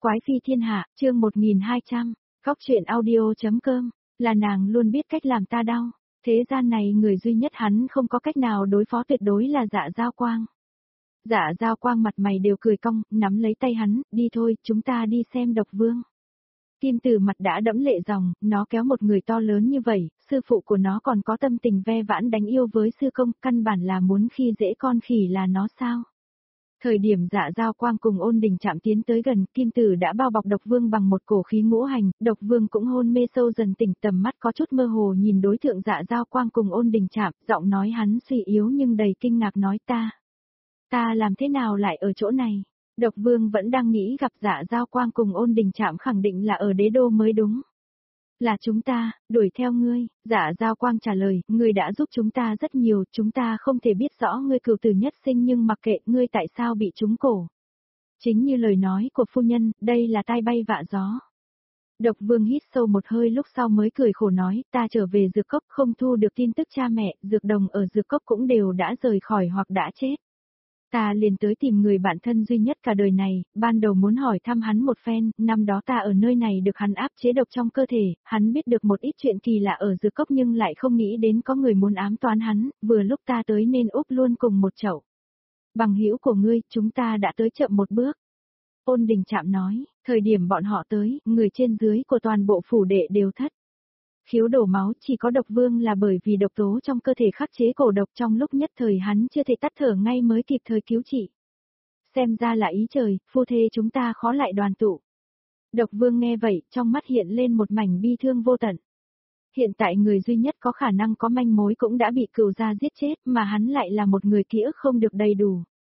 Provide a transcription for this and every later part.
Quái phi thiên hạ, chương 1200, góc truyện audio.com, là nàng luôn biết cách làm ta đau. Thế gian này người duy nhất hắn không có cách nào đối phó tuyệt đối là Dạ Giao Quang. Dạ Giao Quang mặt mày đều cười cong, nắm lấy tay hắn, đi thôi, chúng ta đi xem độc vương. Kim Tử mặt đã đẫm lệ ròng, nó kéo một người to lớn như vậy, sư phụ của nó còn có tâm tình ve vãn đánh yêu với sư công, căn bản là muốn khi dễ con khỉ là nó sao. Thời điểm Dạ Giao Quang cùng Ôn Đình chạm tiến tới gần, Kim Tử đã bao bọc Độc Vương bằng một cổ khí ngũ hành, Độc Vương cũng hôn mê sâu dần tỉnh, tầm mắt có chút mơ hồ nhìn đối tượng Dạ Giao Quang cùng Ôn Đình chạm, giọng nói hắn suy yếu nhưng đầy kinh ngạc nói ta làm thế nào lại ở chỗ này? Độc Vương vẫn đang nghĩ gặp Dạ Giao Quang cùng Ôn Đình chạm khẳng định là ở đế đô mới đúng. Là chúng ta, đuổi theo ngươi, Dạ Giao Quang trả lời, ngươi đã giúp chúng ta rất nhiều, chúng ta không thể biết rõ ngươi cửu tử nhất sinh nhưng mặc kệ ngươi tại sao bị trúng cổ. Chính như lời nói của phu nhân, đây là tai bay vạ gió. Độc Vương hít sâu một hơi lúc sau mới cười khổ nói, ta trở về Dược Cốc không thu được tin tức cha mẹ, Dược Đồng ở Dược Cốc cũng đều đã rời khỏi hoặc đã chết. Ta liền tới tìm người bạn thân duy nhất cả đời này, ban đầu muốn hỏi thăm hắn một phen, năm đó ta ở nơi này được hắn áp chế độc trong cơ thể, hắn biết được một ít chuyện kỳ lạ ở Dược Cốc nhưng lại không nghĩ đến có người muốn ám toán hắn, vừa lúc ta tới nên úp luôn cùng một chậu. Bằng hữu của ngươi, chúng ta đã tới chậm một bước. Ôn Đình chạm nói, thời điểm bọn họ tới, người trên dưới của toàn bộ phủ đệ đều thất. Khiếu đổ máu, chỉ có Độc Vương là bởi vì độc tố trong cơ thể khắc chế cổ độc, trong lúc nhất thời hắn chưa thể tắt thở ngay mới kịp thời cứu trị. Xem ra là ý trời, phu thê chúng ta khó lại đoàn tụ. Độc Vương nghe vậy, trong mắt hiện lên một mảnh bi thương vô tận. Hiện tại người duy nhất có khả năng có manh mối cũng đã bị cừu gia giết chết, mà hắn lại là một người ký ức không được đầy đủ.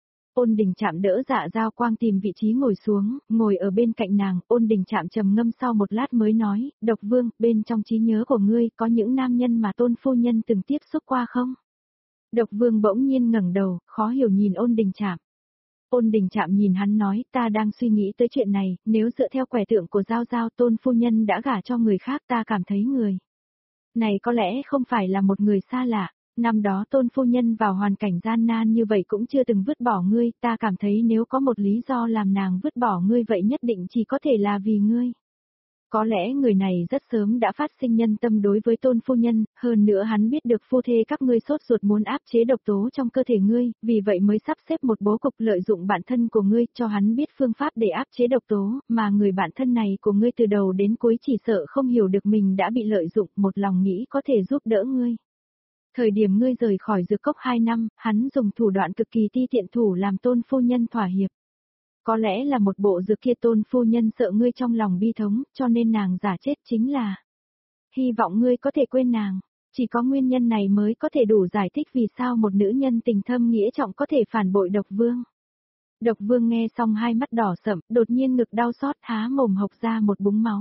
Ôn Đình chạm đỡ Dạ Giao Quang tìm vị trí ngồi xuống, ngồi ở bên cạnh nàng, Ôn Đình chạm trầm ngâm sau một lát mới nói, Độc Vương, bên trong trí nhớ của ngươi có những nam nhân mà Tôn phu nhân từng tiếp xúc qua không? Độc Vương bỗng nhiên ngẩng đầu, khó hiểu nhìn Ôn Đình chạm. Ôn Đình chạm nhìn hắn nói, ta đang suy nghĩ tới chuyện này, nếu dựa theo quẻ tượng của Giao Giao Tôn phu nhân đã gả cho người khác ta cảm thấy người này có lẽ không phải là một người xa lạ. Năm đó Tôn phu nhân vào hoàn cảnh gian nan như vậy cũng chưa từng vứt bỏ ngươi, ta cảm thấy nếu có một lý do làm nàng vứt bỏ ngươi vậy nhất định chỉ có thể là vì ngươi. Có lẽ người này rất sớm đã phát sinh nhân tâm đối với Tôn phu nhân, hơn nữa hắn biết được phu thê các ngươi sốt ruột muốn áp chế độc tố trong cơ thể ngươi, vì vậy mới sắp xếp một bố cục lợi dụng bản thân của ngươi cho hắn biết phương pháp để áp chế độc tố, mà người bạn thân này của ngươi từ đầu đến cuối chỉ sợ không hiểu được mình đã bị lợi dụng, một lòng nghĩ có thể giúp đỡ ngươi. Thời điểm ngươi rời khỏi Dược Cốc 2 năm, hắn dùng thủ đoạn cực kỳ ti tiện thủ làm Tôn phu nhân thỏa hiệp. Có lẽ là một bộ dược kia Tôn phu nhân sợ ngươi trong lòng bi thống, cho nên nàng giả chết chính là hy vọng ngươi có thể quên nàng. Chỉ có nguyên nhân này mới có thể đủ giải thích vì sao một nữ nhân tình thâm nghĩa trọng có thể phản bội Độc Vương. Độc Vương nghe xong hai mắt đỏ sậm, đột nhiên ngực đau xót há mồm hộc ra một búng máu.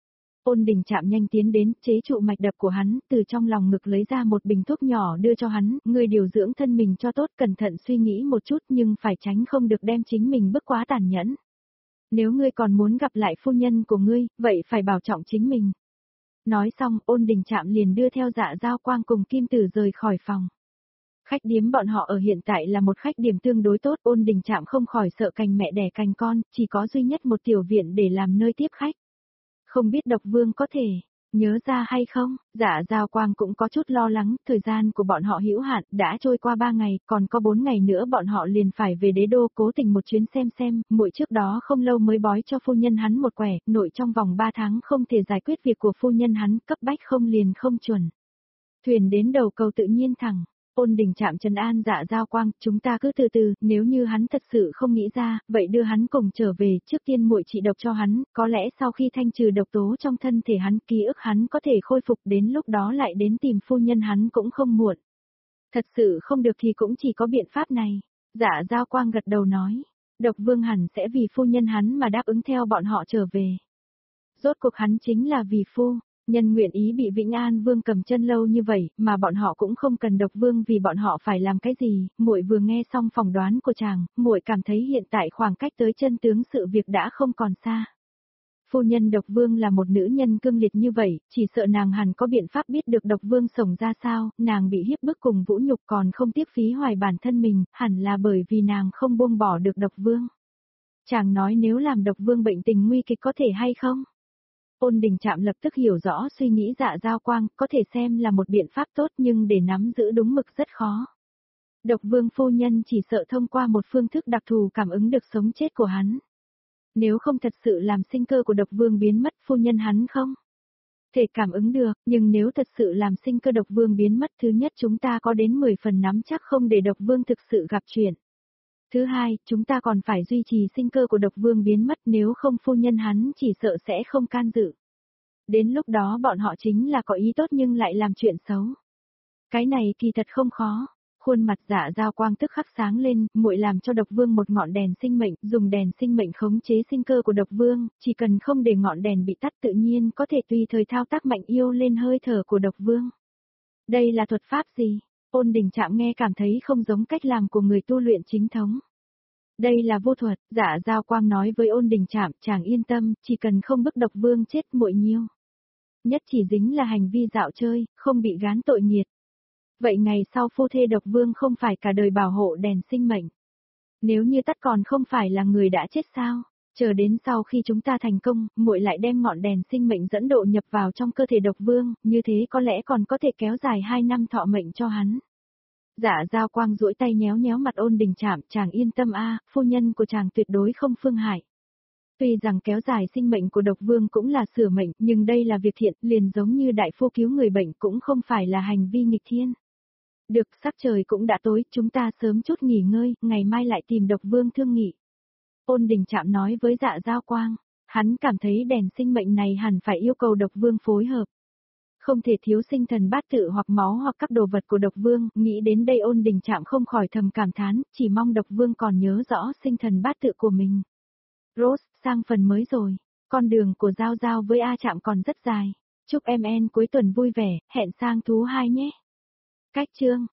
Ôn Đình chạm nhanh tiến đến, chế trụ mạch đập của hắn, từ trong lòng ngực lấy ra một bình thuốc nhỏ đưa cho hắn, ngươi điều dưỡng thân mình cho tốt, cẩn thận suy nghĩ một chút nhưng phải tránh không được đem chính mình bức quá tàn nhẫn. Nếu ngươi còn muốn gặp lại phu nhân của ngươi, vậy phải bảo trọng chính mình. Nói xong, Ôn Đình chạm liền đưa theo Dạ Giao Quang cùng Kim Tử rời khỏi phòng. Khách điếm bọn họ ở hiện tại là một khách điểm tương đối tốt, Ôn Đình chạm không khỏi sợ cành mẹ đẻ cành con, chỉ có duy nhất một tiểu viện để làm nơi tiếp khách. Không biết Độc Vương có thể nhớ ra hay không? Dạ Giao Quang cũng có chút lo lắng, thời gian của bọn họ hữu hạn, đã trôi qua 3 ngày, còn có 4 ngày nữa bọn họ liền phải về đế đô, cố tình một chuyến xem, muội trước đó không lâu mới bói cho phu nhân hắn một quẻ, nội trong vòng 3 tháng không thể giải quyết việc của phu nhân hắn, cấp bách không liền không chuẩn. Thuyền đến đầu cầu tự nhiên thẳng. Ôn Đình chạm trấn an Dạ Giao Quang, chúng ta cứ từ từ, nếu như hắn thật sự không nghĩ ra, vậy đưa hắn cùng trở về, trước tiên muội trị độc cho hắn, có lẽ sau khi thanh trừ độc tố trong thân thể hắn, ký ức hắn có thể khôi phục, đến lúc đó lại đến tìm phu nhân hắn cũng không muộn. Thật sự không được thì cũng chỉ có biện pháp này. Dạ Giao Quang gật đầu nói, Độc Vương hẳn sẽ vì phu nhân hắn mà đáp ứng theo bọn họ trở về. Rốt cuộc hắn chính là vì phu nhân nguyện ý bị Vĩnh An Vương cầm chân lâu như vậy, mà bọn họ cũng không cần Độc Vương vì bọn họ phải làm cái gì. Muội vừa nghe xong phỏng đoán của chàng, muội cảm thấy hiện tại khoảng cách tới chân tướng sự việc đã không còn xa. Phu nhân Độc Vương là một nữ nhân cương liệt như vậy, chỉ sợ nàng hẳn có biện pháp biết được Độc Vương sống ra sao, nàng bị hiếp bức cùng vũ nhục còn không tiếc phí hoài bản thân mình, hẳn là bởi vì nàng không buông bỏ được Độc Vương. Chàng nói nếu làm độc vương bệnh tình nguy kịch có thể hay không? Ôn Đình Trạm lập tức hiểu rõ suy nghĩ Dạ Giao Quang, có thể xem là một biện pháp tốt nhưng để nắm giữ đúng mực rất khó. Độc vương phu nhân chỉ sợ thông qua một phương thức đặc thù cảm ứng được sống chết của hắn. Nếu không thật sự làm sinh cơ của độc vương biến mất, phu nhân hắn không thể cảm ứng được, nhưng nếu thật sự làm sinh cơ độc vương biến mất, thứ nhất chúng ta có đến 10 phần nắm chắc không để độc vương thực sự gặp chuyện. Thứ hai, chúng ta còn phải duy trì sinh cơ của độc vương biến mất, nếu không phu nhân hắn chỉ sợ sẽ không can dự. Đến lúc đó bọn họ chính là có ý tốt nhưng lại làm chuyện xấu. Cái này kỳ thật không khó. Khuôn mặt Dạ Giao Quang tức khắc sáng lên, muội làm cho độc vương một ngọn đèn sinh mệnh, dùng đèn sinh mệnh khống chế sinh cơ của độc vương, chỉ cần không để ngọn đèn bị tắt tự nhiên có thể tùy thời thao tác mạnh yêu lên hơi thở của độc vương. Đây là thuật pháp gì? Ôn Đình Trạm nghe cảm thấy không giống cách làm của người tu luyện chính thống. Đây là vô thuật, Dạ Giao Quang nói với Ôn Đình Trạm, chàng yên tâm, chỉ cần không bức độc vương chết muội nhiêu. Nhất chỉ dính là hành vi dạo chơi, không bị gán tội nghiệt. Vậy ngày sau phu thê độc vương không phải cả đời bảo hộ đèn sinh mệnh. Nếu như tắt còn không phải là người đã chết sao? Chờ đến sau khi chúng ta thành công, muội lại đem ngọn đèn sinh mệnh dẫn độ nhập vào trong cơ thể độc vương, như thế có lẽ còn có thể kéo dài 2 năm thọ mệnh cho hắn. Dạ Giao Quang duỗi tay nhéo nhéo mặt Ôn Đình Trạm, chàng yên tâm phu nhân của chàng tuyệt đối không phương hại. Tuy rằng kéo dài sinh mệnh của độc vương cũng là sửa mệnh, nhưng đây là việc thiện, liền giống như đại phu cứu người bệnh cũng không phải là hành vi nghịch thiên. Được, sắc trời cũng đã tối, chúng ta sớm chút nghỉ ngơi, ngày mai lại tìm độc vương thương nghị. Ôn Đình Trạm nói với Dạ Giao Quang, hắn cảm thấy đèn sinh mệnh này hẳn phải yêu cầu độc vương phối hợp. Không thể thiếu sinh thần bát tự hoặc máu hoặc các đồ vật của độc vương, nghĩ đến đây Ôn Đình Trạm không khỏi thầm cảm thán, chỉ mong độc vương còn nhớ rõ sinh thần bát tự của mình. Rose, sang phần mới rồi, con đường của Giao Giao với A Trạm còn rất dài. Chúc em cuối tuần vui vẻ, hẹn sang thú 2 nhé. Cách chương